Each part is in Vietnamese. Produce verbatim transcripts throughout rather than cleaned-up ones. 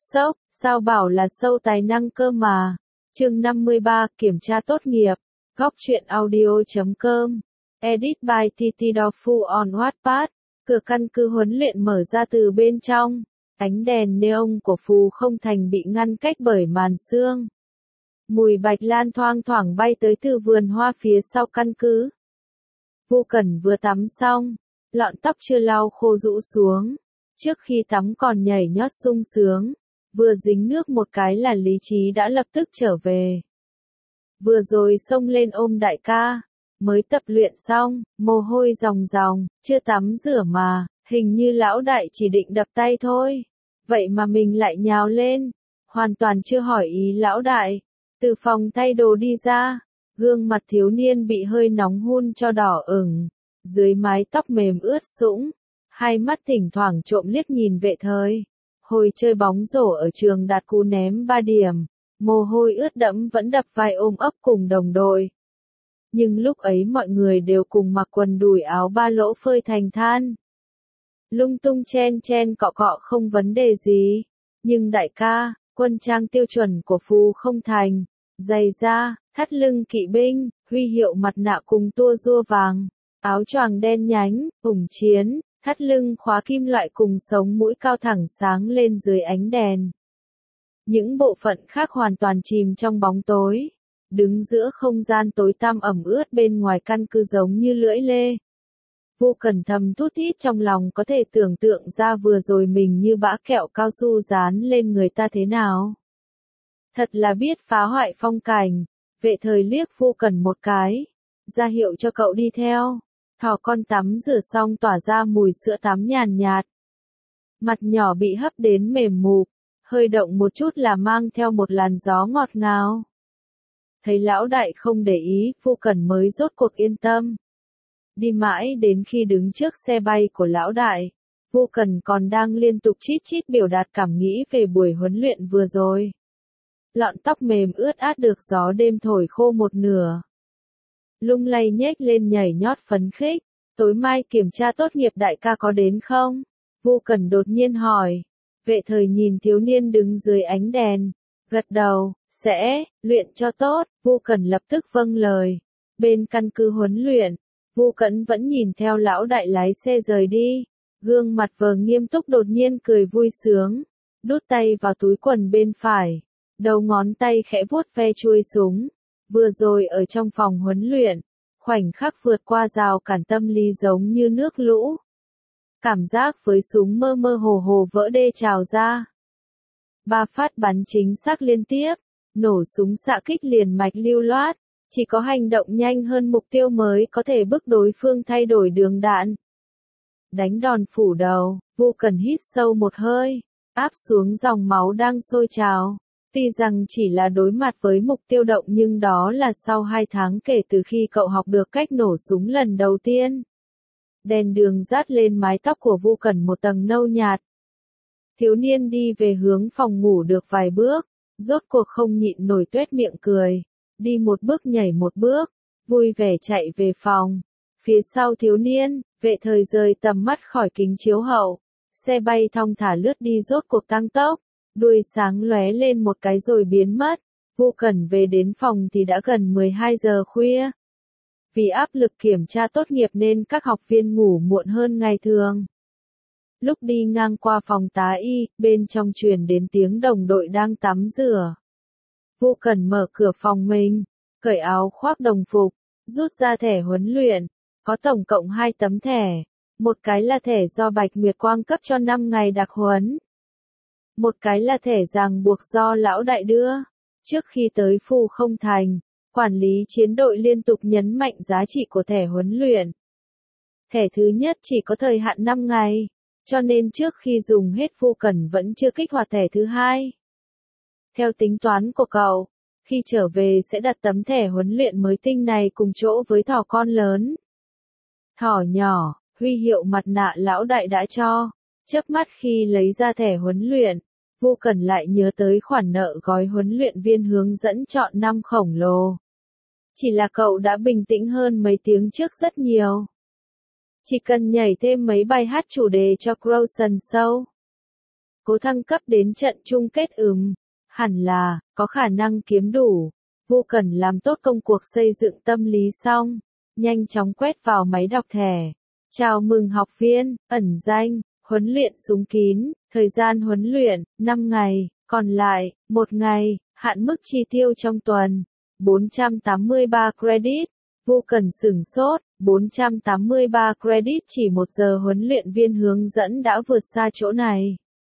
Sốc, sao bảo là sâu tài năng cơ mà. Chương năm mươi ba, kiểm tra tốt nghiệp. Góc truyện audio chấm com. Edit by Titi Dofu on Wattpad. Cửa căn cứ huấn luyện mở ra từ bên trong. Ánh đèn neon của Phù Không Thành bị ngăn cách bởi màn sương. Mùi bạch lan thoang thoảng bay tới từ vườn hoa phía sau căn cứ. Vu Cẩn vừa tắm xong, lọn tóc chưa lau khô rũ xuống. Trước khi tắm còn nhảy nhót sung sướng. Vừa dính nước một cái là lý trí đã lập tức trở về. Vừa rồi xông lên ôm đại ca. Mới tập luyện xong, mồ hôi ròng ròng, chưa tắm rửa mà, hình như lão đại chỉ định đập tay thôi. Vậy mà mình lại nhào lên, hoàn toàn chưa hỏi ý lão đại. Từ phòng thay đồ đi ra, gương mặt thiếu niên bị hơi nóng hun cho đỏ ửng, dưới mái tóc mềm ướt sũng, hai mắt thỉnh thoảng trộm liếc nhìn Vệ Thời. Hồi chơi bóng rổ ở trường đạt cú ném ba điểm, mồ hôi ướt đẫm vẫn đập vai ôm ấp cùng đồng đội. Nhưng lúc ấy mọi người đều cùng mặc quần đùi áo ba lỗ phơi thành than. Lung tung chen chen cọ cọ không vấn đề gì. Nhưng đại ca, quân trang tiêu chuẩn của Phù Không Thành, giày da, thắt lưng kỵ binh, huy hiệu mặt nạ cùng tua rua vàng, áo choàng đen nhánh, ủng chiến, thắt lưng khóa kim loại cùng sống mũi cao thẳng sáng lên dưới ánh đèn. Những bộ phận khác hoàn toàn chìm trong bóng tối. Đứng giữa không gian tối tăm ẩm ướt bên ngoài căn cứ giống như lưỡi lê. Vu Cẩn thầm thút thít trong lòng, có thể tưởng tượng ra vừa rồi mình như bã kẹo cao su dán lên người ta thế nào. Thật là biết phá hoại phong cảnh. Vệ Thời liếc Vu Cẩn một cái, ra hiệu cho cậu đi theo. Thỏ con tắm rửa xong tỏa ra mùi sữa tắm nhàn nhạt. Mặt nhỏ bị hấp đến mềm mụp, hơi động một chút là mang theo một làn gió ngọt ngào. Thấy lão đại không để ý, Vu Cẩn mới rốt cuộc yên tâm. Đi mãi đến khi đứng trước xe bay của lão đại, Vu Cẩn còn đang liên tục chít chít biểu đạt cảm nghĩ về buổi huấn luyện vừa rồi. Lọn tóc mềm ướt át được gió đêm thổi khô một nửa. Lung lay nhếch lên nhảy nhót phấn khích. Tối mai kiểm tra tốt nghiệp đại ca có đến không? Vu Cẩn đột nhiên hỏi. Vệ Thời nhìn thiếu niên đứng dưới ánh đèn, gật đầu. Sẽ, luyện cho tốt. Vu Cẩn lập tức vâng lời. Bên căn cứ huấn luyện, Vu Cẩn vẫn nhìn theo lão đại lái xe rời đi. Gương mặt vờ nghiêm túc đột nhiên cười vui sướng. Đút tay vào túi quần bên phải. Đầu ngón tay khẽ vuốt ve chuôi súng. Vừa rồi ở trong phòng huấn luyện, khoảnh khắc vượt qua rào cản tâm lý giống như nước lũ. Cảm giác với súng mơ mơ hồ hồ vỡ đê trào ra. Ba phát bắn chính xác liên tiếp. Nổ súng xạ kích liền mạch lưu loát, chỉ có hành động nhanh hơn mục tiêu mới có thể bức đối phương thay đổi đường đạn. Đánh đòn phủ đầu, Vu Cẩn hít sâu một hơi, áp xuống dòng máu đang sôi trào. Tuy rằng chỉ là đối mặt với mục tiêu động nhưng đó là sau hai tháng kể từ khi cậu học được cách nổ súng lần đầu tiên. Đèn đường dát lên mái tóc của Vu Cẩn một tầng nâu nhạt. Thiếu niên đi về hướng phòng ngủ được vài bước. Rốt cuộc không nhịn nổi tuét miệng cười, đi một bước nhảy một bước, vui vẻ chạy về phòng. Phía sau thiếu niên, Vệ Thời rời tầm mắt khỏi kính chiếu hậu, xe bay thong thả lướt đi rốt cuộc tăng tốc, đuôi sáng lóe lên một cái rồi biến mất. Vu Cẩn về đến phòng thì đã gần mười hai giờ khuya. Vì áp lực kiểm tra tốt nghiệp nên các học viên ngủ muộn hơn ngày thường. Lúc đi ngang qua phòng tá y, bên trong truyền đến tiếng đồng đội đang tắm rửa. Vu Cẩn mở cửa phòng mình, cởi áo khoác đồng phục, rút ra thẻ huấn luyện. Có tổng cộng hai tấm thẻ. Một cái là thẻ do Bạch Nguyệt Quang cấp cho năm ngày đặc huấn. Một cái là thẻ ràng buộc do lão đại đưa. Trước khi tới Phù Không Thành, quản lý chiến đội liên tục nhấn mạnh giá trị của thẻ huấn luyện. Thẻ thứ nhất chỉ có thời hạn năm ngày. Cho nên trước khi dùng hết Vu Cẩn vẫn chưa kích hoạt thẻ thứ hai. Theo tính toán của cậu, khi trở về sẽ đặt tấm thẻ huấn luyện mới tinh này cùng chỗ với thỏ con lớn. Thỏ nhỏ, huy hiệu mặt nạ lão đại đã cho. Chớp mắt khi lấy ra thẻ huấn luyện, Vu Cẩn lại nhớ tới khoản nợ gói huấn luyện viên hướng dẫn chọn năm khổng lồ. Chỉ là cậu đã bình tĩnh hơn mấy tiếng trước rất nhiều. Chỉ cần nhảy thêm mấy bài hát chủ đề cho Frozen Show. cố thăng cấp đến trận chung kết ừm, hẳn là, có khả năng kiếm đủ. Vô Cần làm tốt công cuộc xây dựng tâm lý xong, nhanh chóng quét vào máy đọc thẻ. Chào mừng học viên, ẩn danh, huấn luyện súng kín, thời gian huấn luyện, năm ngày, còn lại, một ngày, hạn mức chi tiêu trong tuần, bốn trăm tám mươi ba credit. Vô Cần sửng sốt, bốn trăm tám mươi ba credit chỉ một giờ huấn luyện viên hướng dẫn đã vượt xa chỗ này.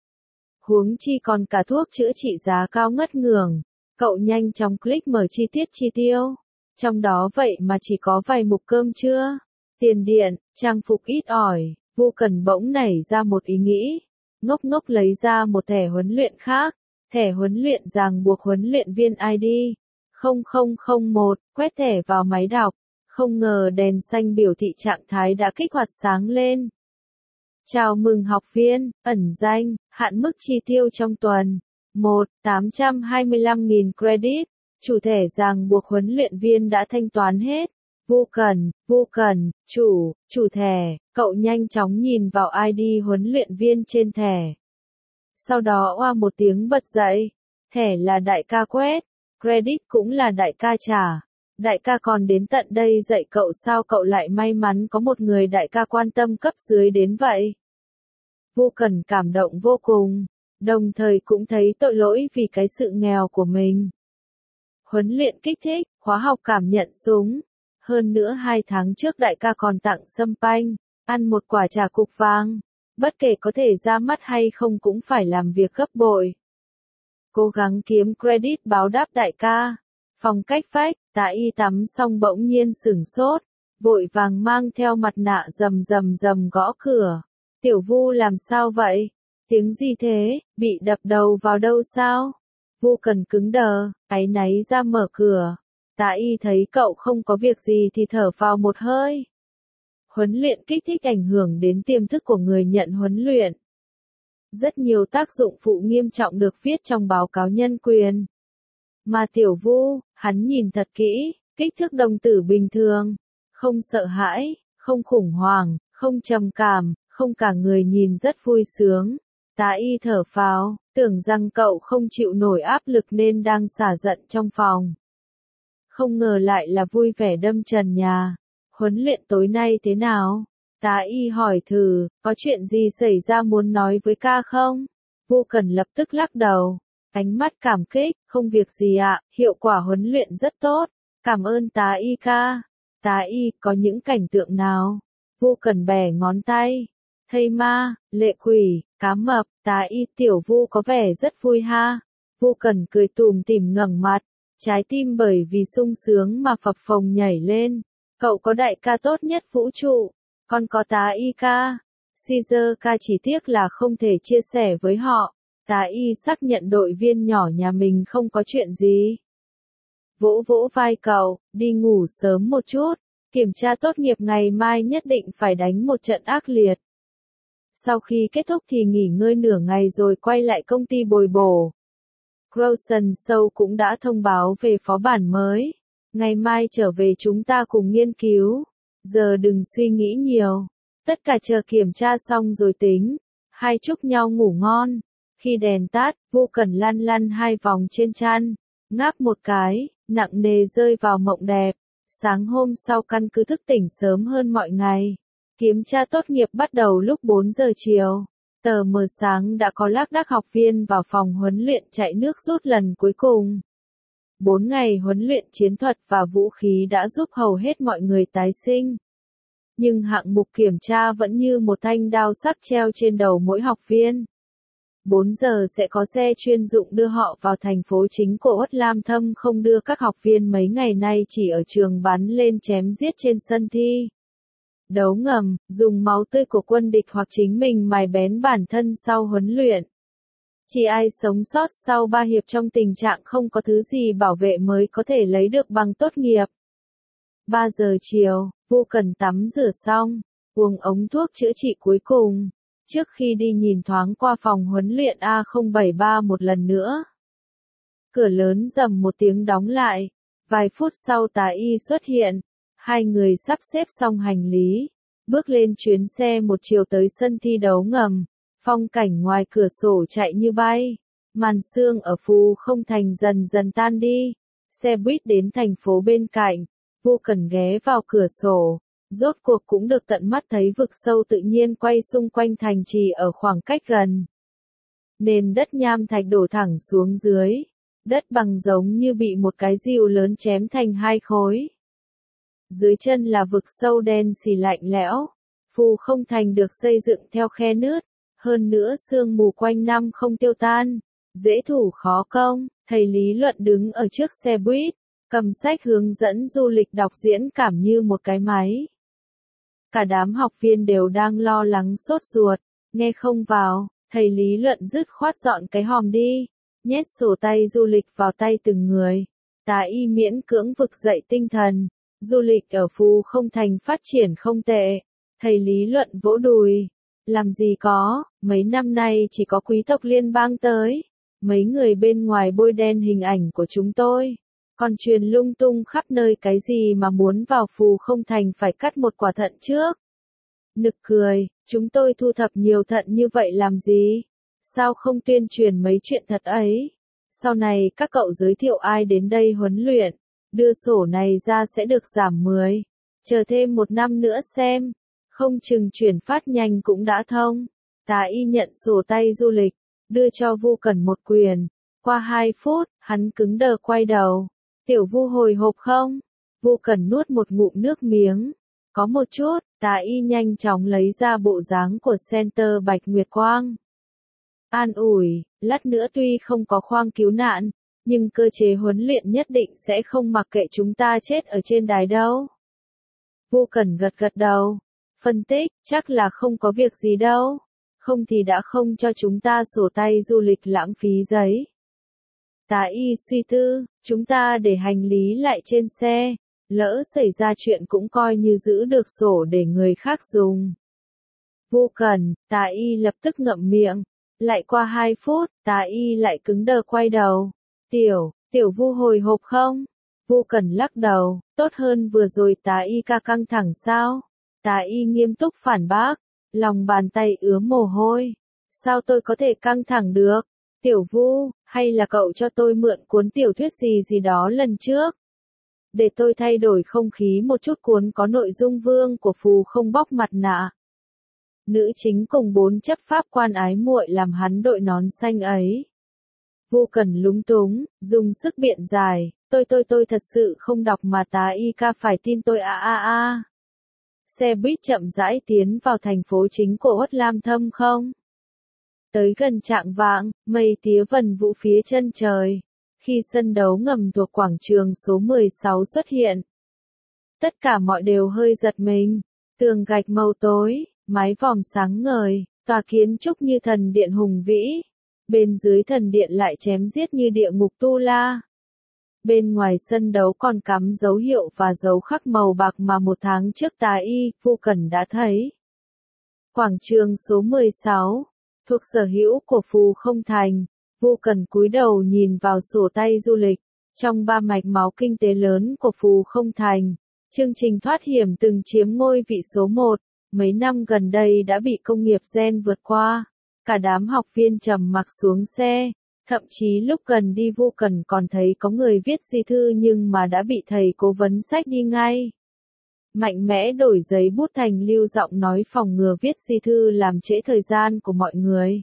Huống chi còn cả thuốc chữa trị giá cao ngất ngưởng. Cậu nhanh chóng click mở chi tiết chi tiêu. Trong đó vậy mà chỉ có vài mục cơm trưa, tiền điện, trang phục ít ỏi. Vô Cần bỗng nảy ra một ý nghĩ. Ngốc ngốc lấy ra một thẻ huấn luyện khác. Thẻ huấn luyện ràng buộc huấn luyện viên i đê không không không một, quét thẻ vào máy đọc. Không ngờ đèn xanh biểu thị trạng thái đã kích hoạt sáng lên. Chào mừng học viên, ẩn danh, hạn mức chi tiêu trong tuần. một tám trăm hai mươi lăm nghìn credit. Chủ thẻ ràng buộc huấn luyện viên đã thanh toán hết. Vô Cần, Vô Cần, chủ, chủ thẻ, cậu nhanh chóng nhìn vào i đê huấn luyện viên trên thẻ. Sau đó oa một tiếng bật dậy. Thẻ là đại ca quét, credit cũng là đại ca trả. Đại ca còn đến tận đây dạy cậu sao cậu lại may mắn có một người đại ca quan tâm cấp dưới đến vậy. Vô Cần cảm động vô cùng, đồng thời cũng thấy tội lỗi vì cái sự nghèo của mình. Huấn luyện kích thích, khóa học cảm nhận súng. Hơn nữa hai tháng trước đại ca còn tặng sâm panh, ăn một quả trà cục vàng. Bất kể có thể ra mắt hay không cũng phải làm việc gấp bội. Cố gắng kiếm credit báo đáp đại ca. Phong cách phách, Tạ Y tắm xong bỗng nhiên sửng sốt, vội vàng mang theo mặt nạ rầm rầm rầm gõ cửa. Tiểu Vu làm sao vậy? Tiếng gì thế, bị đập đầu vào đâu sao? Vô Cần cứng đờ, áy náy ra mở cửa. Tạ Y thấy cậu không có việc gì thì thở vào một hơi. Huấn luyện kích thích ảnh hưởng đến tiềm thức của người nhận huấn luyện. Rất nhiều tác dụng phụ nghiêm trọng được viết trong báo cáo nhân quyền. Mà Tiểu Vu, hắn nhìn thật kỹ, kích thước đồng tử bình thường, không sợ hãi, không khủng hoảng, không trầm cảm, không cả người nhìn rất vui sướng. Tạ Y thở phào, tưởng rằng cậu không chịu nổi áp lực nên đang xả giận trong phòng. Không ngờ lại là vui vẻ đâm trần nhà. Huấn luyện tối nay thế nào? Tạ Y hỏi thử, có chuyện gì xảy ra muốn nói với ca không? Vô Cần lập tức lắc đầu. Ánh mắt cảm kích, không việc gì ạ, hiệu quả huấn luyện rất tốt. Cảm ơn Tá Y ca. Tá Y, có những cảnh tượng nào? Vô Cần bẻ ngón tay. Thây ma, lệ quỷ, cá mập, Tá Y Tiểu Vu có vẻ rất vui ha. Vô Cần cười tủm tỉm ngẩng mặt. Trái tim bởi vì sung sướng mà phập phồng nhảy lên. Cậu có đại ca tốt nhất vũ trụ. Con có Tá Y ca. Caesar ca chỉ tiếc là không thể chia sẻ với họ. Tá Y xác nhận đội viên nhỏ nhà mình không có chuyện gì. Vỗ vỗ vai cậu, đi ngủ sớm một chút. Kiểm tra tốt nghiệp ngày mai nhất định phải đánh một trận ác liệt. Sau khi kết thúc thì nghỉ ngơi nửa ngày rồi quay lại công ty bồi bổ. Crowson Show cũng đã thông báo về phó bản mới. Ngày mai trở về chúng ta cùng nghiên cứu. Giờ đừng suy nghĩ nhiều. Tất cả chờ kiểm tra xong rồi tính. Hai chúc nhau ngủ ngon. Khi đèn tắt, Vô Cần lăn lăn hai vòng trên chăn. Ngáp một cái, nặng nề rơi vào mộng đẹp. Sáng hôm sau căn cứ thức tỉnh sớm hơn mọi ngày. Kiểm tra tốt nghiệp bắt đầu lúc bốn giờ chiều. Tờ mờ sáng đã có lác đác học viên vào phòng huấn luyện chạy nước rút lần cuối cùng. Bốn ngày huấn luyện chiến thuật và vũ khí đã giúp hầu hết mọi người tái sinh. Nhưng hạng mục kiểm tra vẫn như một thanh đao sắc treo trên đầu mỗi học viên. bốn giờ sẽ có xe chuyên dụng đưa họ vào thành phố chính của Uất Lam Thâm, không đưa các học viên mấy ngày nay chỉ ở trường bắn lên chém giết trên sân thi. Đấu ngầm, dùng máu tươi của quân địch hoặc chính mình mài bén bản thân sau huấn luyện. Chỉ ai sống sót sau ba hiệp trong tình trạng không có thứ gì bảo vệ mới có thể lấy được bằng tốt nghiệp. ba giờ chiều, Vô Cần tắm rửa xong, uống ống thuốc chữa trị cuối cùng. Trước khi đi nhìn thoáng qua phòng huấn luyện A không bảy ba một lần nữa. Cửa lớn rầm một tiếng đóng lại. Vài phút sau Tá Y xuất hiện. Hai người sắp xếp xong hành lý. Bước lên chuyến xe một chiều tới sân thi đấu ngầm. Phong cảnh ngoài cửa sổ chạy như bay. Màn sương ở Phù Không Thành dần dần tan đi. Xe buýt đến thành phố bên cạnh. Vô Cần ghé vào cửa sổ. Rốt cuộc cũng được tận mắt thấy vực sâu tự nhiên quay xung quanh thành trì ở khoảng cách gần. Nền đất nham thạch đổ thẳng xuống dưới. Đất bằng giống như bị một cái dìu lớn chém thành hai khối. Dưới chân là vực sâu đen xì lạnh lẽo. Phù Không Thành được xây dựng theo khe nứt. Hơn nữa sương mù quanh năm không tiêu tan. Dễ thủ khó công. Thầy Lý Luận đứng ở trước xe buýt. Cầm sách hướng dẫn du lịch đọc diễn cảm như một cái máy. Cả đám học viên đều đang lo lắng sốt ruột. Nghe không vào. Thầy Lý Luận dứt khoát dọn cái hòm đi. Nhét sổ tay du lịch vào tay từng người. Tá Y miễn cưỡng vực dậy tinh thần. Du lịch ở Phù Không Thành phát triển không tệ. Thầy Lý Luận vỗ đùi. Làm gì có, mấy năm nay chỉ có quý tộc liên bang tới. Mấy người bên ngoài bôi đen hình ảnh của chúng tôi. Còn truyền lung tung khắp nơi cái gì mà muốn vào Phù Không Thành phải cắt một quả thận trước. Nực cười, chúng tôi thu thập nhiều thận như vậy làm gì? Sao không tuyên truyền mấy chuyện thật ấy? Sau này các cậu giới thiệu ai đến đây huấn luyện, đưa sổ này ra sẽ được giảm mười. Chờ thêm một năm nữa xem, không chừng chuyển phát nhanh cũng đã thông. Tá Y nhận sổ tay du lịch, đưa cho Vu Cẩn một quyền. Qua hai phút, hắn cứng đờ quay đầu. Tiểu Vu hồi hộp không? Vu Cẩn nuốt một ngụm nước miếng. Có một chút. Tá Y nhanh chóng lấy ra bộ dáng của Center Bạch Nguyệt Quang. An ủi, lát nữa tuy không có khoang cứu nạn, nhưng cơ chế huấn luyện nhất định sẽ không mặc kệ chúng ta chết ở trên đài đâu. Vu Cẩn gật gật đầu. Phân tích, chắc là không có việc gì đâu. Không thì đã không cho chúng ta sổ tay du lịch lãng phí giấy. Tá Y suy tư, chúng ta để hành lý lại trên xe. Lỡ xảy ra chuyện cũng coi như giữ được sổ để người khác dùng. Vô Cần, Tá Y lập tức ngậm miệng. Lại qua hai phút, Tá Y lại cứng đờ quay đầu. Tiểu, tiểu Vu hồi hộp không? Vô Cần lắc đầu, tốt hơn vừa rồi. Tá Y ca căng thẳng sao? Tá Y nghiêm túc phản bác, lòng bàn tay ứa mồ hôi. Sao tôi có thể căng thẳng được? Tiểu Vu, hay là cậu cho tôi mượn cuốn tiểu thuyết gì gì đó lần trước? Để tôi thay đổi không khí một chút, cuốn có nội dung vương của Phù Không bóc mặt nạ. Nữ chính cùng bốn chấp pháp quan ái muội làm hắn đội nón xanh ấy. Vô Cần lúng túng, dùng sức biện giải, tôi tôi tôi thật sự không đọc mà Tá Y ca phải tin tôi a a a. Xe buýt chậm rãi tiến vào thành phố chính của Uất Lam Thâm không? Tới gần chạng vạng, mây tía vần vũ phía chân trời. Khi sân đấu ngầm thuộc quảng trường số mười sáu xuất hiện, tất cả mọi đều hơi giật mình. Tường gạch màu tối, mái vòm sáng ngời, tòa kiến trúc như thần điện hùng vĩ. Bên dưới thần điện lại chém giết như địa ngục tu la. Bên ngoài sân đấu còn cắm dấu hiệu và dấu khắc màu bạc mà một tháng trước Tá Y, Vô Cần đã thấy. Quảng trường số mười sáu, thuộc sở hữu của Phù Không Thành. Vô Cần cúi đầu nhìn vào sổ tay du lịch. Trong ba mạch máu kinh tế lớn của Phù Không Thành, chương trình thoát hiểm từng chiếm ngôi vị số một. Mấy năm gần đây đã bị công nghiệp gen vượt qua. Cả đám học viên trầm mặc xuống xe. Thậm chí lúc gần đi Vô Cần còn thấy có người viết di thư nhưng mà đã bị thầy cố vấn sách đi ngay. Mạnh mẽ đổi giấy bút thành lưu giọng nói phòng ngừa viết di thư làm trễ thời gian của mọi người.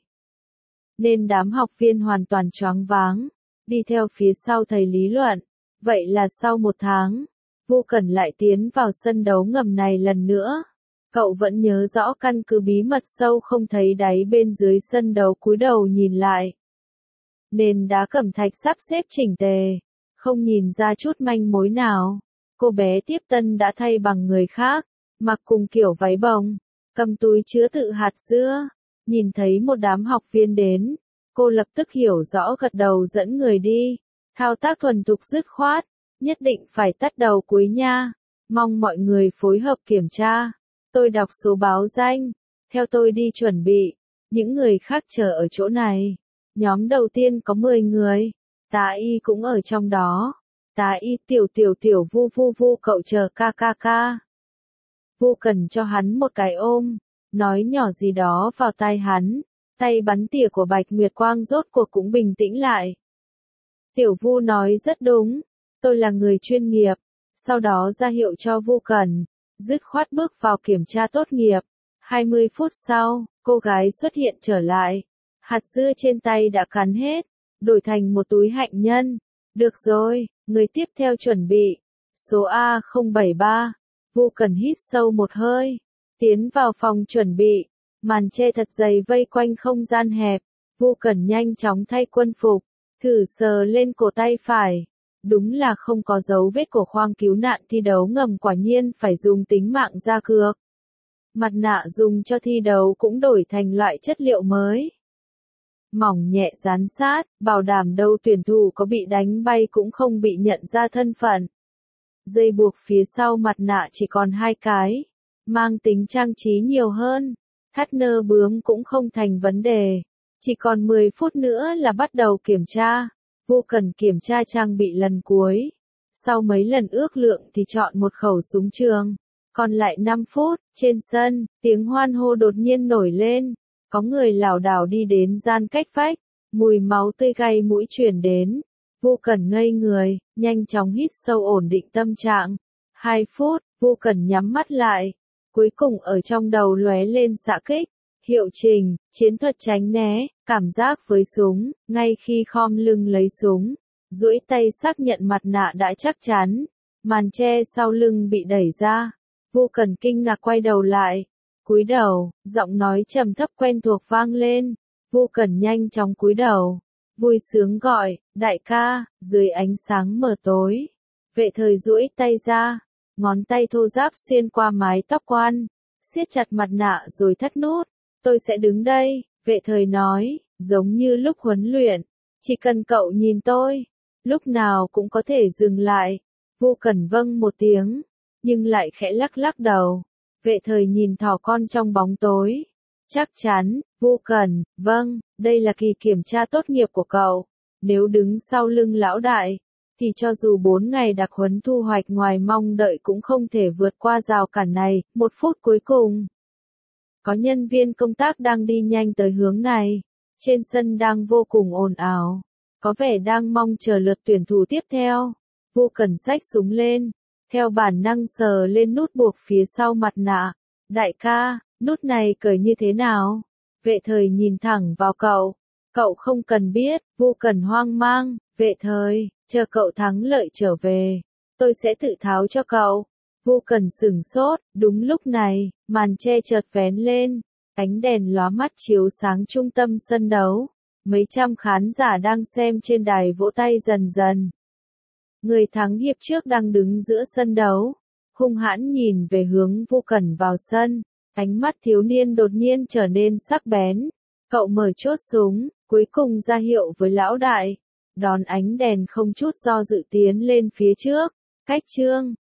Nên đám học viên hoàn toàn choáng váng, đi theo phía sau thầy Lý Luận. Vậy là sau một tháng, Vô Cần lại tiến vào sân đấu ngầm này lần nữa. Cậu vẫn nhớ rõ căn cứ bí mật sâu không thấy đáy bên dưới sân đấu, cúi đầu nhìn lại. Nền đá cẩm thạch sắp xếp chỉnh tề, không nhìn ra chút manh mối nào. Cô bé tiếp tân đã thay bằng người khác, mặc cùng kiểu váy bồng, cầm túi chứa tự hạt dưa. Nhìn thấy một đám học viên đến, cô lập tức hiểu rõ gật đầu dẫn người đi. Thao tác thuần thục dứt khoát, nhất định phải tắt đầu cuối nha. Mong mọi người phối hợp kiểm tra. Tôi đọc số báo danh, theo tôi đi chuẩn bị. Những người khác chờ ở chỗ này. Nhóm đầu tiên có mười người, Tá Y cũng ở trong đó. Tá Y, tiểu tiểu tiểu Vu Vu Vu, cậu chờ ca ca ca. Vu Cần cho hắn một cái ôm, nói nhỏ gì đó vào tai hắn. Tay bắn tỉa của Bạch Nguyệt Quang rốt cuộc cũng bình tĩnh lại. Tiểu Vu nói rất đúng, tôi là người chuyên nghiệp. Sau đó ra hiệu cho Vu Cẩn, dứt khoát bước vào kiểm tra tốt nghiệp. hai mươi phút sau, cô gái xuất hiện trở lại. Hạt dưa trên tay đã cắn hết, đổi thành một túi hạnh nhân. Được rồi, người tiếp theo chuẩn bị. Số A không bảy ba. Vu Cẩn hít sâu một hơi, tiến vào phòng chuẩn bị. Màn che thật dày vây quanh không gian hẹp. Vu Cẩn nhanh chóng thay quân phục, thử sờ lên cổ tay phải. Đúng là không có dấu vết của khoang cứu nạn thi đấu ngầm, quả nhiên phải dùng tính mạng ra cược. Mặt nạ dùng cho thi đấu cũng đổi thành loại chất liệu mới. Mỏng nhẹ dán sát, bảo đảm đâu tuyển thủ có bị đánh bay cũng không bị nhận ra thân phận. Dây buộc phía sau mặt nạ chỉ còn hai cái, mang tính trang trí nhiều hơn. Thắt nơ bướm cũng không thành vấn đề. Chỉ còn mười phút nữa là bắt đầu kiểm tra. Vu Cẩn kiểm tra trang bị lần cuối. Sau mấy lần ước lượng thì chọn một khẩu súng trường. Còn lại năm phút, trên sân, tiếng hoan hô đột nhiên nổi lên. Có người lảo đảo đi đến gian cách vách. Mùi máu tươi gây mũi truyền đến. Vu Cẩn ngây người, nhanh chóng hít sâu ổn định tâm trạng. Hai phút, Vu Cẩn nhắm mắt lại. Cuối cùng ở trong đầu lóe lên xạ kích. Hiệu trình, chiến thuật tránh né, cảm giác với súng, ngay khi khom lưng lấy súng, duỗi tay xác nhận mặt nạ đã chắc chắn, màn che sau lưng bị đẩy ra. Vu Cẩn kinh ngạc quay đầu lại, cúi đầu, giọng nói trầm thấp quen thuộc vang lên. Vu Cẩn nhanh chóng cúi đầu, vui sướng gọi, đại ca. Dưới ánh sáng mờ tối, Vệ Thời duỗi tay ra, ngón tay thô ráp xuyên qua mái tóc quan, siết chặt mặt nạ rồi thắt nút. Tôi sẽ đứng đây, Vệ Thời nói, giống như lúc huấn luyện. Chỉ cần cậu nhìn tôi, lúc nào cũng có thể dừng lại. Vu Cẩn vâng một tiếng, nhưng lại khẽ lắc lắc đầu. Vệ Thời nhìn thỏ con trong bóng tối. Chắc chắn, Vu Cẩn, vâng, đây là kỳ kiểm tra tốt nghiệp của cậu. Nếu đứng sau lưng lão đại, thì cho dù bốn ngày đặc huấn thu hoạch ngoài mong đợi cũng không thể vượt qua rào cản này. Một phút cuối cùng. Có nhân viên công tác đang đi nhanh tới hướng này. Trên sân đang vô cùng ồn ào. Có vẻ đang mong chờ lượt tuyển thủ tiếp theo. Vu Cẩn xách súng lên. Theo bản năng sờ lên nút buộc phía sau mặt nạ. Đại ca, nút này cởi như thế nào? Vệ Thời nhìn thẳng vào cậu. Cậu không cần biết. Vu Cẩn hoang mang. Vệ Thời, chờ cậu thắng lợi trở về, tôi sẽ tự tháo cho cậu. Vu Cẩn sửng sốt. Đúng lúc này, màn che chợt vén lên. Ánh đèn lóa mắt chiếu sáng trung tâm sân đấu. Mấy trăm khán giả đang xem trên đài vỗ tay dần dần. Người thắng hiệp trước đang đứng giữa sân đấu, hung hãn nhìn về hướng Vu Cẩn vào sân. Ánh mắt thiếu niên đột nhiên trở nên sắc bén. Cậu mở chốt súng, cuối cùng ra hiệu với lão đại. Đón ánh đèn không chút do dự tiến lên phía trước. Cách chương